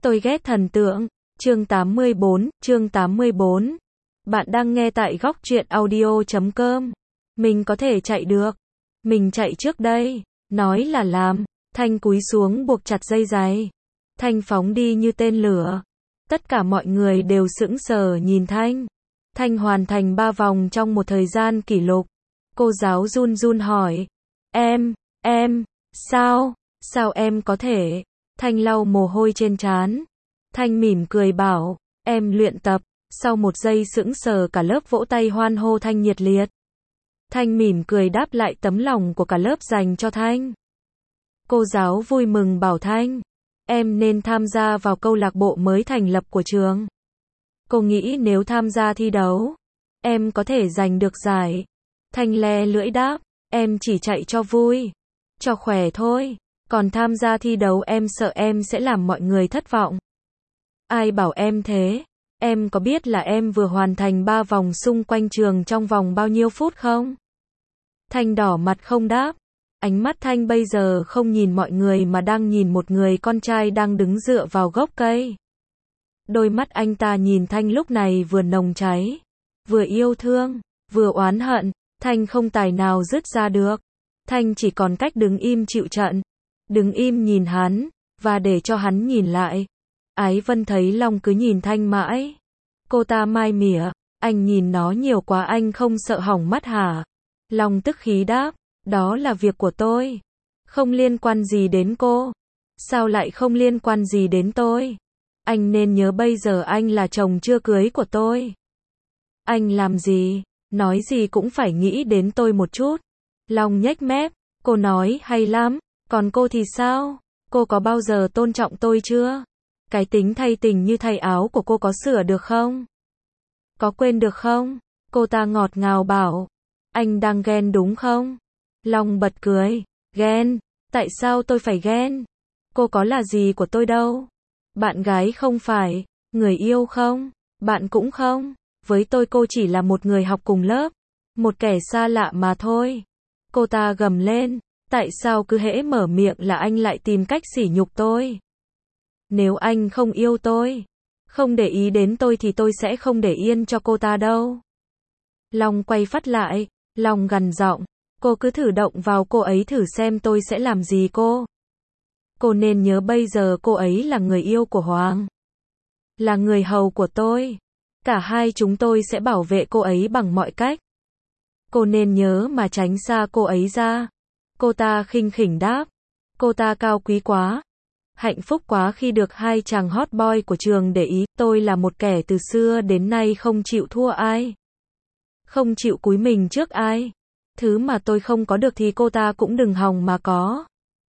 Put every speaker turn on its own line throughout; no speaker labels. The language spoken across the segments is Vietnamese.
Tôi ghét thần tượng. Chương 84. Bạn đang nghe tại góc truyện audio.com. Mình có thể chạy được. Mình chạy trước đây. Nói là làm. Thanh cúi xuống buộc chặt dây giày. Thanh phóng đi như tên lửa. Tất cả mọi người đều sững sờ nhìn Thanh. Thanh hoàn thành 3 vòng trong một thời gian kỷ lục. Cô giáo run run hỏi. Sao em có thể? Thanh lau mồ hôi trên trán. Thanh mỉm cười bảo, em luyện tập. Sau một giây sững sờ cả lớp vỗ tay hoan hô Thanh nhiệt liệt. Thanh mỉm cười đáp lại tấm lòng của cả lớp dành cho Thanh. Cô giáo vui mừng bảo Thanh, em nên tham gia vào câu lạc bộ mới thành lập của trường. Cô nghĩ nếu tham gia thi đấu, em có thể giành được giải. Thanh le lưỡi đáp, em chỉ chạy cho vui, cho khỏe thôi. Còn tham gia thi đấu em sợ em sẽ làm mọi người thất vọng. Ai bảo em thế? Em có biết là em vừa hoàn thành 3 vòng xung quanh trường trong vòng bao nhiêu phút không? Thanh đỏ mặt không đáp. Ánh mắt Thanh bây giờ không nhìn mọi người mà đang nhìn một người con trai đang đứng dựa vào gốc cây. Đôi mắt anh ta nhìn Thanh lúc này vừa nồng cháy, vừa yêu thương, vừa oán hận. Thanh không tài nào dứt ra được. Thanh chỉ còn cách đứng im chịu trận. Đứng im nhìn hắn, và để cho hắn nhìn lại. Ái Vân thấy Long cứ nhìn Thanh mãi. Cô ta mai mỉa, anh nhìn nó nhiều quá anh không sợ hỏng mắt hả? Long tức khí đáp, đó là việc của tôi. Không liên quan gì đến cô. Sao lại không liên quan gì đến tôi? Anh nên nhớ bây giờ anh là chồng chưa cưới của tôi. Anh làm gì, nói gì cũng phải nghĩ đến tôi một chút. Long nhếch mép, cô nói hay lắm. Còn cô thì sao? Cô có bao giờ tôn trọng tôi chưa? Cái tính thay tình như thay áo của cô có sửa được không? Có quên được không? Cô ta ngọt ngào bảo. Anh đang ghen đúng không? Long bật cười. Ghen? Tại sao tôi phải ghen? Cô có là gì của tôi đâu. Bạn gái không phải. Người yêu không? Bạn cũng không. Với tôi cô chỉ là một người học cùng lớp. Một kẻ xa lạ mà thôi. Cô ta gầm lên. Tại sao cứ hễ mở miệng là anh lại tìm cách sỉ nhục tôi? Nếu anh không yêu tôi, không để ý đến tôi thì tôi sẽ không để yên cho cô ta đâu. Long quay phát lại, Long gằn giọng, cô cứ thử động vào cô ấy thử xem tôi sẽ làm gì cô. Cô nên nhớ bây giờ cô ấy là người yêu của Hoàng. Là người hầu của tôi. Cả hai chúng tôi sẽ bảo vệ cô ấy bằng mọi cách. Cô nên nhớ mà tránh xa cô ấy ra. Cô ta khinh khỉnh đáp. Cô ta cao quý quá. Hạnh phúc quá khi được hai chàng hot boy của trường để ý. Tôi là một kẻ từ xưa đến nay không chịu thua ai. Không chịu cúi mình trước ai. Thứ mà tôi không có được thì cô ta cũng đừng hòng mà có.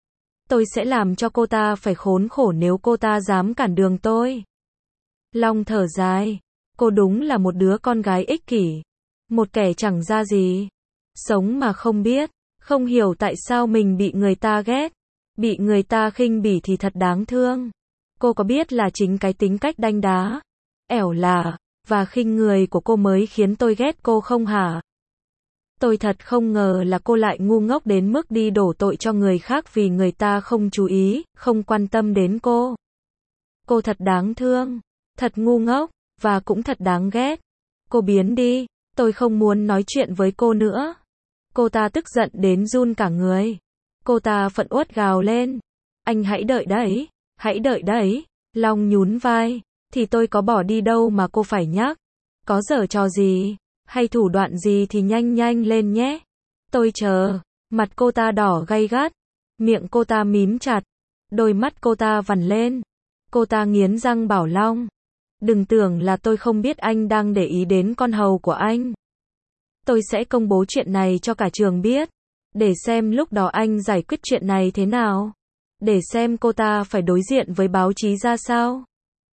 Tôi sẽ làm cho cô ta phải khốn khổ nếu cô ta dám cản đường tôi. Long thở dài. Cô đúng là một đứa con gái ích kỷ. Một kẻ chẳng ra gì. Sống mà không biết. Không hiểu tại sao mình bị người ta ghét. Bị người ta khinh bỉ thì thật đáng thương. Cô có biết là chính cái tính cách đanh đá, ẻo lả, và khinh người của cô mới khiến tôi ghét cô không hả? Tôi thật không ngờ là cô lại ngu ngốc đến mức đi đổ tội cho người khác vì người ta không chú ý, không quan tâm đến cô. Cô thật đáng thương, thật ngu ngốc, và cũng thật đáng ghét. Cô biến đi, tôi không muốn nói chuyện với cô nữa. Cô ta tức giận đến run cả người. Cô ta phẫn uất gào lên. Anh hãy đợi đấy, hãy đợi đấy. Long nhún vai. Thì tôi có bỏ đi đâu mà cô phải nhắc. Có giở trò gì, hay thủ đoạn gì thì nhanh nhanh lên nhé. Tôi chờ. Mặt cô ta đỏ gay gắt. Miệng cô ta mím chặt. Đôi mắt cô ta vằn lên. Cô ta nghiến răng bảo Long. Đừng tưởng là tôi không biết anh đang để ý đến con hầu của anh. Tôi sẽ công bố chuyện này cho cả trường biết. Để xem lúc đó anh giải quyết chuyện này thế nào. Để xem cô ta phải đối diện với báo chí ra sao.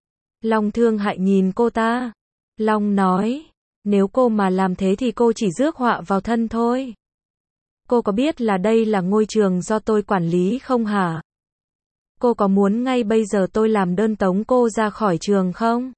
Long thương hại nhìn cô ta. Long nói. Nếu cô mà làm thế thì cô chỉ rước họa vào thân thôi. Cô có biết là đây là ngôi trường do tôi quản lý không hả? Cô có muốn ngay bây giờ tôi làm đơn tống cô ra khỏi trường không?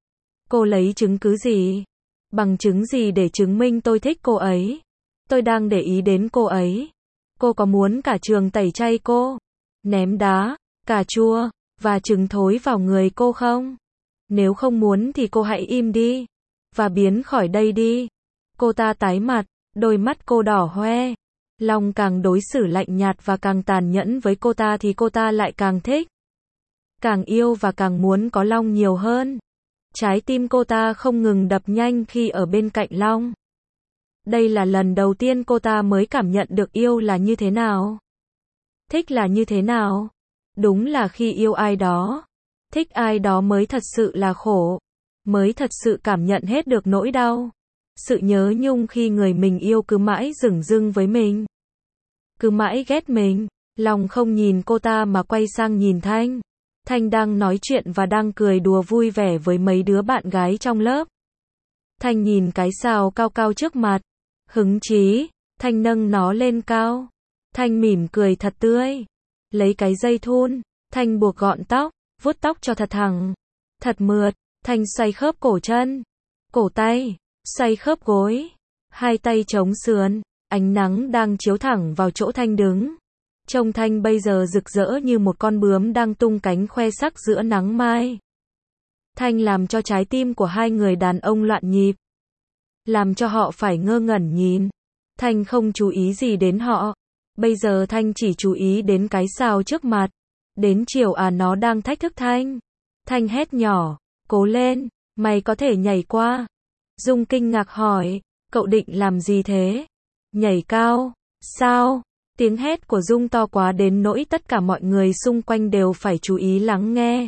Cô lấy chứng cứ gì? Bằng chứng gì để chứng minh tôi thích cô ấy? Tôi đang để ý đến cô ấy. Cô có muốn cả trường tẩy chay cô? Ném đá, cà chua, và trứng thối vào người cô không? Nếu không muốn thì cô hãy im đi, và biến khỏi đây đi. Cô ta tái mặt, đôi mắt cô đỏ hoe. Long càng đối xử lạnh nhạt và càng tàn nhẫn với cô ta thì cô ta lại càng thích. Càng yêu và càng muốn có Long nhiều hơn. Trái tim cô ta không ngừng đập nhanh khi ở bên cạnh Long. Đây là lần đầu tiên cô ta mới cảm nhận được yêu là như thế nào. Thích là như thế nào. Đúng là khi yêu ai đó, thích ai đó mới thật sự là khổ, mới thật sự cảm nhận hết được nỗi đau. Sự nhớ nhung khi người mình yêu cứ mãi dửng dưng với mình, cứ mãi ghét mình. Long không nhìn cô ta mà quay sang nhìn Thanh. Thanh đang nói chuyện và đang cười đùa vui vẻ với mấy đứa bạn gái trong lớp. Thanh nhìn cái sao cao cao trước mặt, hứng chí. Thanh nâng nó lên cao. Thanh mỉm cười thật tươi. Lấy cái dây thun, Thanh buộc gọn tóc, vuốt tóc cho thật thẳng, thật mượt. Thanh xoay khớp cổ chân, cổ tay, xoay khớp gối, hai tay chống sườn. Ánh nắng đang chiếu thẳng vào chỗ Thanh đứng. Trông Thanh bây giờ rực rỡ như một con bướm đang tung cánh khoe sắc giữa nắng mai. Thanh làm cho trái tim của hai người đàn ông loạn nhịp, làm cho họ phải ngơ ngẩn nhìn. Thanh không chú ý gì đến họ. Bây giờ Thanh chỉ chú ý đến cái sao trước mặt. Đến chiều nó đang thách thức Thanh. Thanh hét nhỏ, cố lên, mày có thể nhảy qua. Dung kinh ngạc hỏi, cậu định làm gì thế? Nhảy cao, sao? Tiếng hét của Dung to quá đến nỗi tất cả mọi người xung quanh đều phải chú ý lắng nghe.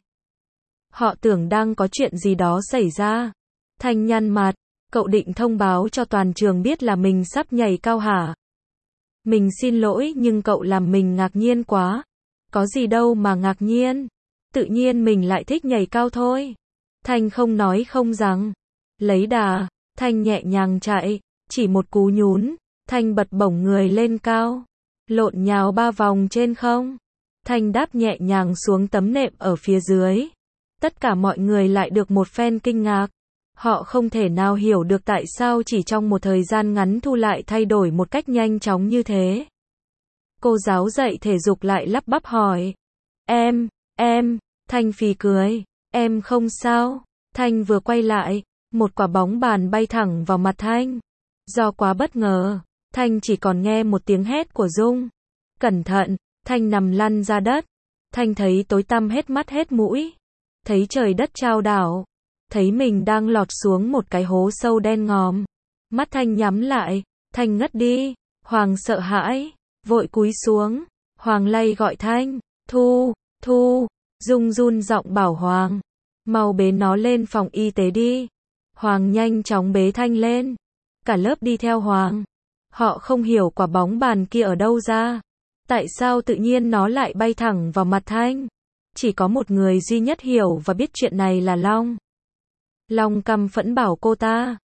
Họ tưởng đang có chuyện gì đó xảy ra. Thanh nhăn mặt, cậu định thông báo cho toàn trường biết là mình sắp nhảy cao hả? Mình xin lỗi nhưng cậu làm mình ngạc nhiên quá. Có gì đâu mà ngạc nhiên. Tự nhiên mình lại thích nhảy cao thôi. Thanh không nói không rằng. Lấy đà, Thanh nhẹ nhàng chạy. Chỉ một cú nhún, Thanh bật bổng người lên cao. Lộn nhào 3 vòng trên không. Thanh đáp nhẹ nhàng xuống tấm nệm ở phía dưới. Tất cả mọi người lại được một phen kinh ngạc. Họ không thể nào hiểu được tại sao chỉ trong một thời gian ngắn Thu lại thay đổi một cách nhanh chóng như thế. Cô giáo dạy thể dục lại lắp bắp hỏi. Em, Thanh phì cười. Em không sao. Thanh vừa quay lại, một quả bóng bàn bay thẳng vào mặt Thanh. Do quá bất ngờ, Thanh chỉ còn nghe một tiếng hét của Dung. Cẩn thận, Thanh nằm lăn ra đất. Thanh thấy tối tăm hết mắt hết mũi. Thấy trời đất chao đảo. Thấy mình đang lọt xuống một cái hố sâu đen ngòm. Mắt Thanh nhắm lại, Thanh ngất đi. Hoàng sợ hãi, vội cúi xuống. Hoàng lay gọi Thanh. Thu. Dung run giọng bảo Hoàng. Mau bế nó lên phòng y tế đi. Hoàng nhanh chóng bế Thanh lên. Cả lớp đi theo Hoàng. Họ không hiểu quả bóng bàn kia ở đâu ra. Tại sao tự nhiên nó lại bay thẳng vào mặt Thanh. Chỉ có một người duy nhất hiểu và biết chuyện này là Long. Long căm phẫn bảo cô ta.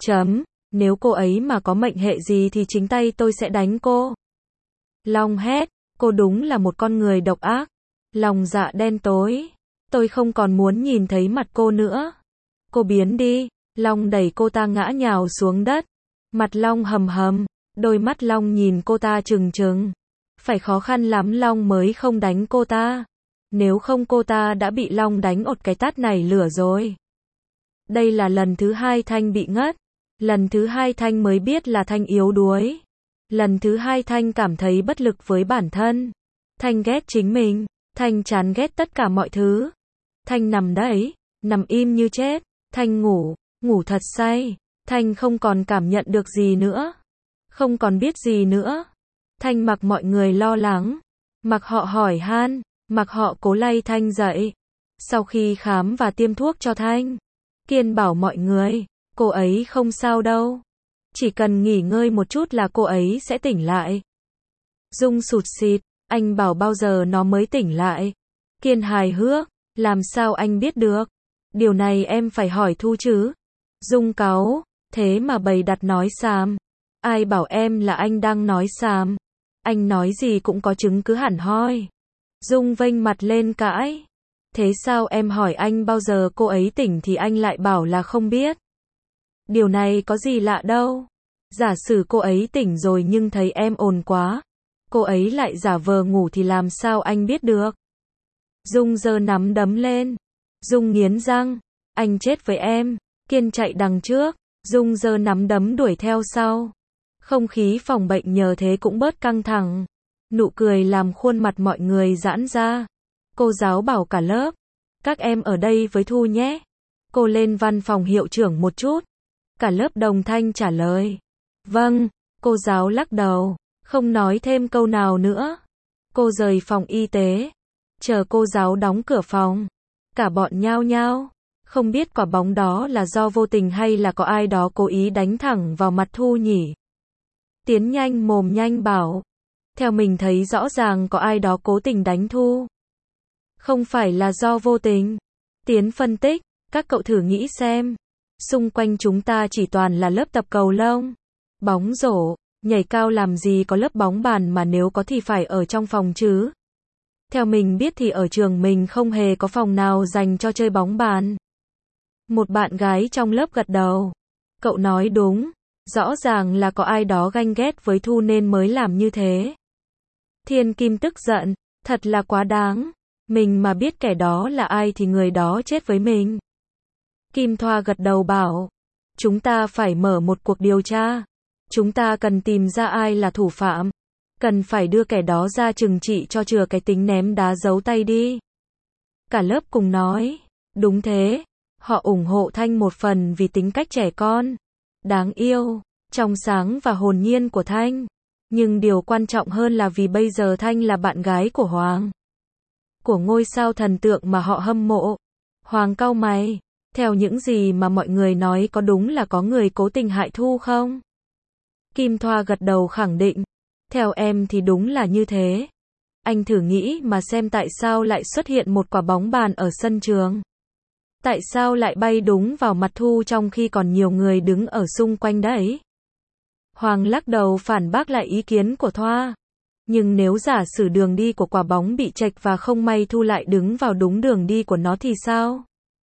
Nếu cô ấy mà có mệnh hệ gì thì chính tay tôi sẽ đánh cô. Long hét, cô đúng là một con người độc ác. Lòng dạ đen tối. Tôi không còn muốn nhìn thấy mặt cô nữa. Cô biến đi. Long đẩy cô ta ngã nhào xuống đất. Mặt Long hầm hầm. Đôi mắt Long nhìn cô ta trừng trừng. Phải khó khăn lắm Long mới không đánh cô ta. Nếu không cô ta đã bị Long đánh một cái tát này lửa rồi. Đây là lần thứ 2 Thanh bị ngất. Lần thứ 2 Thanh mới biết là Thanh yếu đuối. Lần thứ 2 Thanh cảm thấy bất lực với bản thân. Thanh ghét chính mình. Thanh chán ghét tất cả mọi thứ. Thanh nằm đấy, nằm im như chết. Thanh ngủ thật say. Thanh không còn cảm nhận được gì nữa. Không còn biết gì nữa. Thanh mặc mọi người lo lắng. Mặc họ hỏi han. Mặc họ cố lay Thanh dậy. Sau khi khám và tiêm thuốc cho Thanh, Kiên bảo mọi người, cô ấy không sao đâu. Chỉ cần nghỉ ngơi một chút là cô ấy sẽ tỉnh lại. Dung sụt sịt, anh bảo bao giờ nó mới tỉnh lại. Kiên hài hước, làm sao anh biết được? Điều này em phải hỏi Thu chứ. Dung cáu, thế mà bày đặt nói xàm. Ai bảo em là anh đang nói xàm. Anh nói gì cũng có chứng cứ hẳn hoi. Dung vênh mặt lên cãi. Thế sao em hỏi anh bao giờ cô ấy tỉnh thì anh lại bảo là không biết. Điều này có gì lạ đâu. Giả sử cô ấy tỉnh rồi nhưng thấy em ồn quá. Cô ấy lại giả vờ ngủ thì làm sao anh biết được. Dung giơ nắm đấm lên. Dung nghiến răng. Anh chết với em. Kiên chạy đằng trước. Dung giơ nắm đấm đuổi theo sau. Không khí phòng bệnh nhờ thế cũng bớt căng thẳng. Nụ cười làm khuôn mặt mọi người giãn ra. Cô giáo bảo cả lớp. Các em ở đây với Thu nhé. Cô lên văn phòng hiệu trưởng một chút. Cả lớp đồng thanh trả lời. Vâng. Cô giáo lắc đầu. Không nói thêm câu nào nữa. Cô rời phòng y tế. Chờ cô giáo đóng cửa phòng. Cả bọn nhao nhao. Không biết quả bóng đó là do vô tình hay là có ai đó cố ý đánh thẳng vào mặt Thu nhỉ? Tiến nhanh mồm nhanh bảo. Theo mình thấy rõ ràng có ai đó cố tình đánh Thu. Không phải là do vô tình. Tiến phân tích. Các cậu thử nghĩ xem. Xung quanh chúng ta chỉ toàn là lớp tập cầu lông, bóng rổ, nhảy cao, làm gì có lớp bóng bàn, mà nếu có thì phải ở trong phòng chứ. Theo mình biết thì ở trường mình không hề có phòng nào dành cho chơi bóng bàn. Một bạn gái trong lớp gật đầu. Cậu nói đúng. Rõ ràng là có ai đó ganh ghét với Thu nên mới làm như thế. Thiên Kim tức giận. Thật là quá đáng. Mình mà biết kẻ đó là ai thì người đó chết với mình. Kim Thoa gật đầu bảo. Chúng ta phải mở một cuộc điều tra. Chúng ta cần tìm ra ai là thủ phạm. Cần phải đưa kẻ đó ra trừng trị cho chừa cái tính ném đá giấu tay đi. Cả lớp cùng nói. Đúng thế. Họ ủng hộ Thanh một phần vì tính cách trẻ con, đáng yêu, trong sáng và hồn nhiên của Thanh. Nhưng điều quan trọng hơn là vì bây giờ Thanh là bạn gái của Hoàng. Của ngôi sao thần tượng mà họ hâm mộ. Hoàng cau mày. Theo những gì mà mọi người nói, có đúng là có người cố tình hại Thu không? Kim Thoa gật đầu khẳng định. Theo em thì đúng là như thế. Anh thử nghĩ mà xem, tại sao lại xuất hiện một quả bóng bàn ở sân trường? Tại sao lại bay đúng vào mặt Thu trong khi còn nhiều người đứng ở xung quanh đấy? Hoàng lắc đầu phản bác lại ý kiến của Thoa. Nhưng nếu giả sử đường đi của quả bóng bị chệch và không may Thu lại đứng vào đúng đường đi của nó thì sao?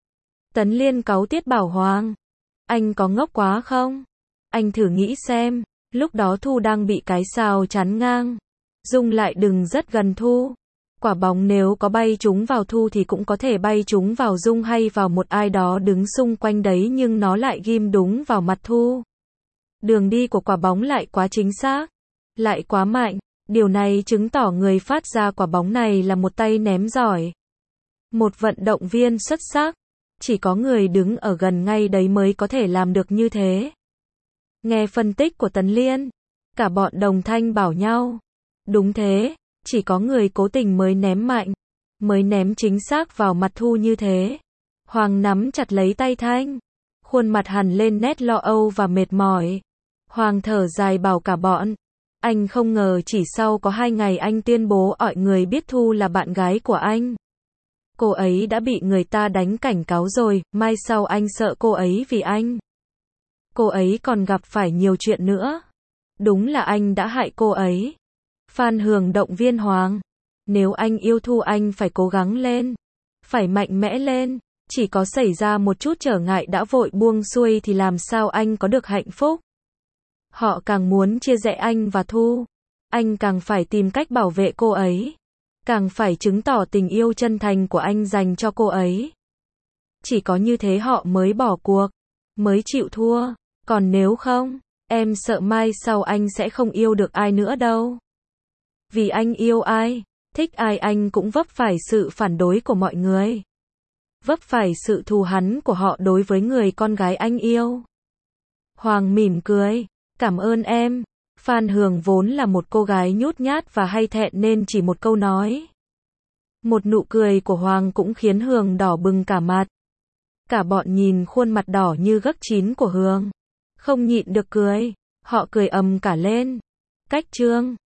Tấn Liên cáu tiết bảo Hoàng. Anh có ngốc quá không? Anh thử nghĩ xem, lúc đó Thu đang bị cái sao chắn ngang. Dung lại đừng rất gần Thu. Quả bóng nếu có bay trúng vào Thu thì cũng có thể bay trúng vào Dung hay vào một ai đó đứng xung quanh đấy, nhưng nó lại ghim đúng vào mặt Thu. Đường đi của quả bóng lại quá chính xác, lại quá mạnh. Điều này chứng tỏ người phát ra quả bóng này là một tay ném giỏi, một vận động viên xuất sắc. Chỉ có người đứng ở gần ngay đấy mới có thể làm được như thế. Nghe phân tích của Tấn Liên, cả bọn đồng thanh bảo nhau. Đúng thế, chỉ có người cố tình mới ném mạnh, mới ném chính xác vào mặt Thu như thế. Hoàng nắm chặt lấy tay Thanh, khuôn mặt hằn lên nét lo âu và mệt mỏi. Hoàng thở dài bảo cả bọn. Anh không ngờ chỉ sau có 2 ngày anh tuyên bố mọi người biết Thu là bạn gái của anh. Cô ấy đã bị người ta đánh cảnh cáo rồi, mai sau anh sợ cô ấy vì anh. Cô ấy còn gặp phải nhiều chuyện nữa. Đúng là anh đã hại cô ấy. Phan Hường động viên Hoàng. Nếu anh yêu Thu anh phải cố gắng lên. Phải mạnh mẽ lên. Chỉ có xảy ra một chút trở ngại đã vội buông xuôi thì làm sao anh có được hạnh phúc. Họ càng muốn chia rẽ anh và Thu. Anh càng phải tìm cách bảo vệ cô ấy. Càng phải chứng tỏ tình yêu chân thành của anh dành cho cô ấy. Chỉ có như thế họ mới bỏ cuộc, mới chịu thua. Còn nếu không, em sợ mai sau anh sẽ không yêu được ai nữa đâu. Vì anh yêu ai, thích ai anh cũng vấp phải sự phản đối của mọi người. Vấp phải sự thù hằn của họ đối với người con gái anh yêu. Hoàng mỉm cười. Cảm ơn em. Phan Hường vốn là một cô gái nhút nhát và hay thẹn nên chỉ một câu nói. Một nụ cười của Hoàng cũng khiến Hường đỏ bừng cả mặt. Cả bọn nhìn khuôn mặt đỏ như gấc chín của Hường, không nhịn được cười. Họ cười ầm cả lên. Cách chương